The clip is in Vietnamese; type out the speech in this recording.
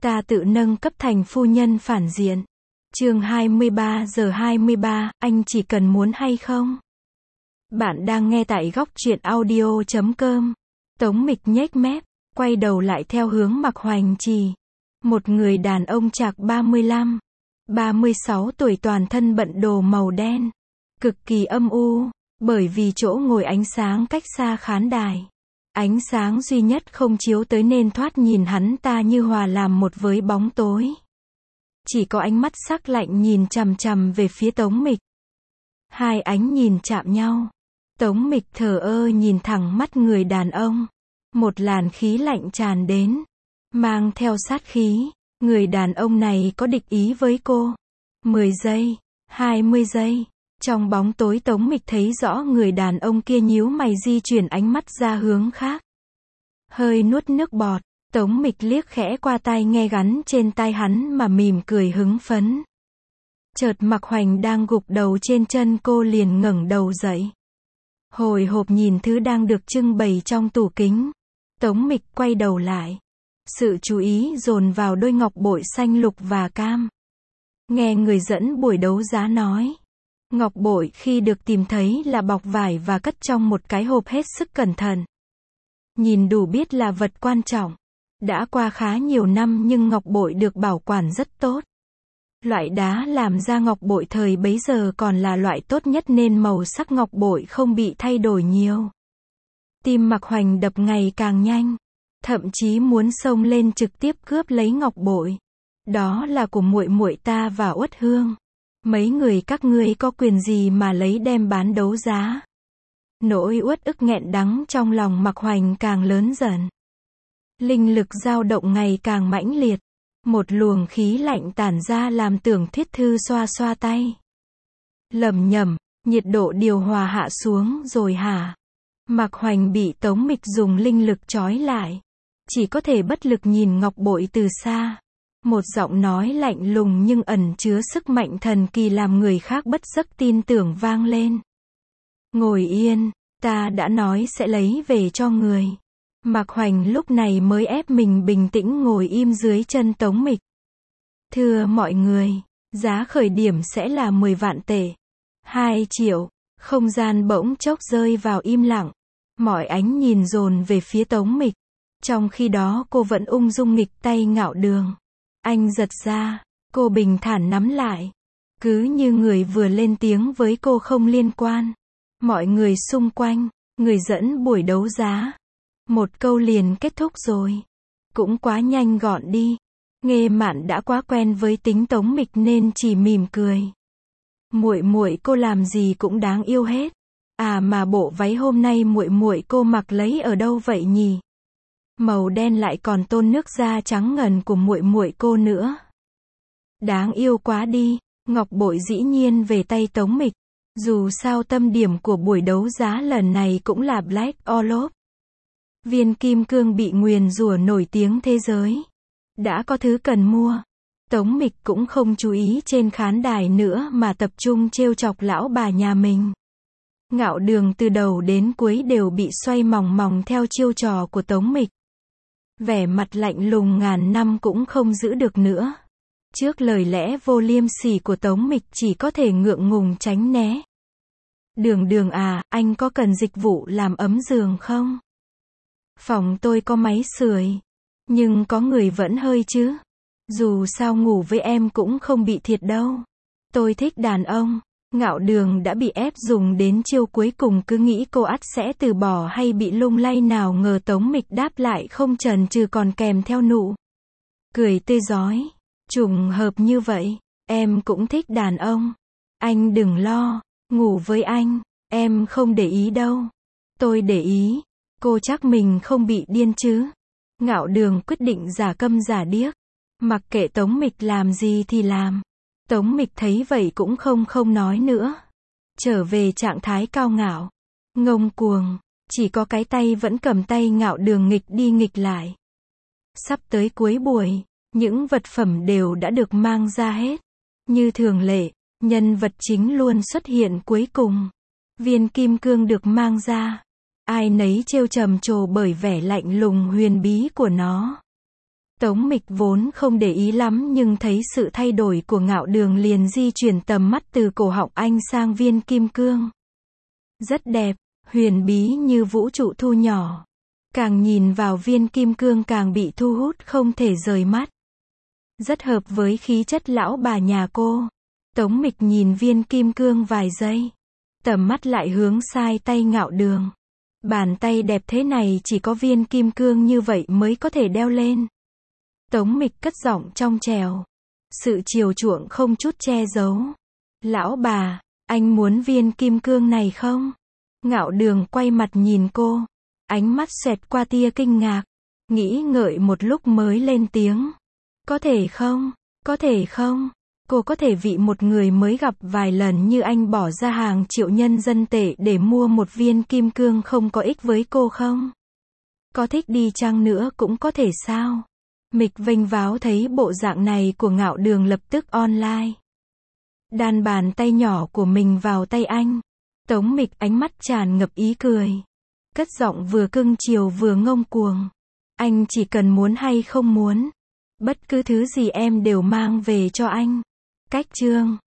Ta tự nâng cấp thành phu nhân phản diện. Chương 23 giờ 23, anh chỉ cần muốn hay không? Bạn đang nghe tại góc truyện audio.com. Tống Mịch nhếch mép, quay đầu lại theo hướng Mạc Hoành Trì. Một người đàn ông chạc 35, 36 tuổi, toàn thân bận đồ màu đen. Cực kỳ âm u, bởi vì chỗ ngồi ánh sáng cách xa khán đài. Ánh sáng duy nhất không chiếu tới nên thoạt nhìn hắn ta như hòa làm một với bóng tối. Chỉ có ánh mắt sắc lạnh nhìn chằm chằm về phía Tống Mịch. Hai ánh nhìn chạm nhau. Tống Mịch thờ ơ nhìn thẳng mắt người đàn ông. Một làn khí lạnh tràn đến, mang theo sát khí. Người đàn ông này có địch ý với cô. 10 giây, 20 giây. Trong bóng tối Tống Mịch thấy rõ người đàn ông kia nhíu mày di chuyển ánh mắt ra hướng khác. Hơi nuốt nước bọt, Tống Mịch liếc khẽ qua tai nghe gắn trên tai hắn mà mỉm cười hứng phấn. Chợt Mạc Hoành đang gục đầu trên chân cô liền ngẩng đầu dậy. Hồi hộp nhìn thứ đang được trưng bày trong tủ kính. Tống Mịch quay đầu lại. Sự chú ý dồn vào đôi ngọc bội xanh lục và cam. Nghe người dẫn buổi đấu giá nói. Ngọc bội khi được tìm thấy là bọc vải và cất trong một cái hộp hết sức cẩn thận. Nhìn đủ biết là vật quan trọng. Đã qua khá nhiều năm nhưng ngọc bội được bảo quản rất tốt. Loại đá làm ra ngọc bội thời bấy giờ còn là loại tốt nhất nên màu sắc ngọc bội không bị thay đổi nhiều. Tim Mạc Hoành đập ngày càng nhanh. Thậm chí muốn xông lên trực tiếp cướp lấy ngọc bội. Đó là của muội muội ta và Uất Hương. Mấy người các ngươi có quyền gì mà lấy đem bán đấu giá? Nỗi uất ức nghẹn đắng trong lòng Mạc Hoành càng lớn dần. Linh lực dao động ngày càng mãnh liệt. Một luồng khí lạnh tản ra làm Tưởng Thuyết Thư xoa xoa tay. Lẩm nhẩm, nhiệt độ điều hòa hạ xuống rồi hả? Mạc Hoành bị Tống Mịch dùng linh lực trói lại. Chỉ có thể bất lực nhìn ngọc bội từ xa. Một giọng nói lạnh lùng nhưng ẩn chứa sức mạnh thần kỳ làm người khác bất giấc tin tưởng vang lên. Ngồi yên, ta đã nói sẽ lấy về cho người. Mạc Hoành lúc này mới ép mình bình tĩnh ngồi im dưới chân Tống Mịch. Thưa mọi người, giá khởi điểm sẽ là 10 vạn tệ. 2 triệu, không gian bỗng chốc rơi vào im lặng. Mọi ánh nhìn dồn về phía Tống Mịch. Trong khi đó cô vẫn ung dung nghịch tay Ngạo Đường. Anh giật ra, cô bình thản nắm lại. Cứ như người vừa lên tiếng với cô không liên quan. Mọi người xung quanh, người dẫn buổi đấu giá. Một câu liền kết thúc rồi. Cũng quá nhanh gọn đi. Nghê Mạn đã quá quen với tính Tống Mịch nên chỉ mỉm cười. Muội muội cô làm gì cũng đáng yêu hết. À mà bộ váy hôm nay muội muội cô mặc lấy ở đâu vậy nhỉ? Màu đen lại còn tôn nước da trắng ngần của muội muội cô nữa. Đáng yêu quá đi. Ngọc bội dĩ nhiên về tay Tống Mịch. Dù sao tâm điểm của buổi đấu giá lần này cũng là Black Orlov. Viên kim cương bị nguyền rủa nổi tiếng thế giới. Đã có thứ cần mua. Tống Mịch cũng không chú ý trên khán đài nữa mà tập trung trêu chọc lão bà nhà mình. Ngạo Đường từ đầu đến cuối đều bị xoay mòng mòng theo chiêu trò của Tống Mịch. Vẻ mặt lạnh lùng ngàn năm cũng không giữ được nữa. Trước lời lẽ vô liêm sỉ của Tống Mịch chỉ có thể ngượng ngùng tránh né. Đường à, anh có cần dịch vụ làm ấm giường không? Phòng tôi có máy sưởi. Nhưng có người vẫn hơi chứ. Dù sao ngủ với em cũng không bị thiệt đâu. Tôi thích đàn ông. Ngạo Đường đã bị ép dùng đến chiêu cuối cùng cứ nghĩ cô ắt sẽ từ bỏ hay bị lung lay nào ngờ Tống Mịch đáp lại không chần chừ còn kèm theo nụ cười tươi rói. Trùng hợp như vậy, em cũng thích đàn ông. Anh đừng lo, ngủ với anh, em không để ý đâu. Tôi để ý, cô chắc mình không bị điên chứ. Ngạo Đường quyết định giả câm giả điếc. Mặc kệ Tống Mịch làm gì thì làm. Tống Mịch thấy vậy cũng không nói nữa. Trở về trạng thái cao ngạo. Ngông cuồng. Chỉ có cái tay vẫn cầm tay Ngạo Đường nghịch đi nghịch lại. Sắp tới cuối buổi, những vật phẩm đều đã được mang ra hết. Như thường lệ, nhân vật chính luôn xuất hiện cuối cùng. Viên kim cương được mang ra. Ai nấy trêu trầm trồ bởi vẻ lạnh lùng huyền bí của nó. Tống Mịch vốn không để ý lắm nhưng thấy sự thay đổi của Ngạo Đường liền di chuyển tầm mắt từ cổ họng anh sang viên kim cương. Rất đẹp, huyền bí như vũ trụ thu nhỏ. Càng nhìn vào viên kim cương càng bị thu hút không thể rời mắt. Rất hợp với khí chất lão bà nhà cô. Tống Mịch nhìn viên kim cương vài giây. Tầm mắt lại hướng sai tay Ngạo Đường. Bàn tay đẹp thế này chỉ có viên kim cương như vậy mới có thể đeo lên. Tống Mịch cất giọng trong trèo. Sự chiều chuộng không chút che giấu. Lão bà, anh muốn viên kim cương này không? Ngạo Đường quay mặt nhìn cô. Ánh mắt xẹt qua tia kinh ngạc. Nghĩ ngợi một lúc mới lên tiếng. Có thể không? Có thể không? Cô có thể vì một người mới gặp vài lần như anh bỏ ra hàng triệu nhân dân tệ để mua một viên kim cương không có ích với cô không? Có thích đi chăng nữa cũng có thể sao? Mịch vênh váo thấy bộ dạng này của Ngạo Đường lập tức online. Đan bàn tay nhỏ của mình vào tay anh. Tống Mịch ánh mắt tràn ngập ý cười. Cất giọng vừa cưng chiều vừa ngông cuồng. Anh chỉ cần muốn hay không muốn. Bất cứ thứ gì em đều mang về cho anh. Cách chương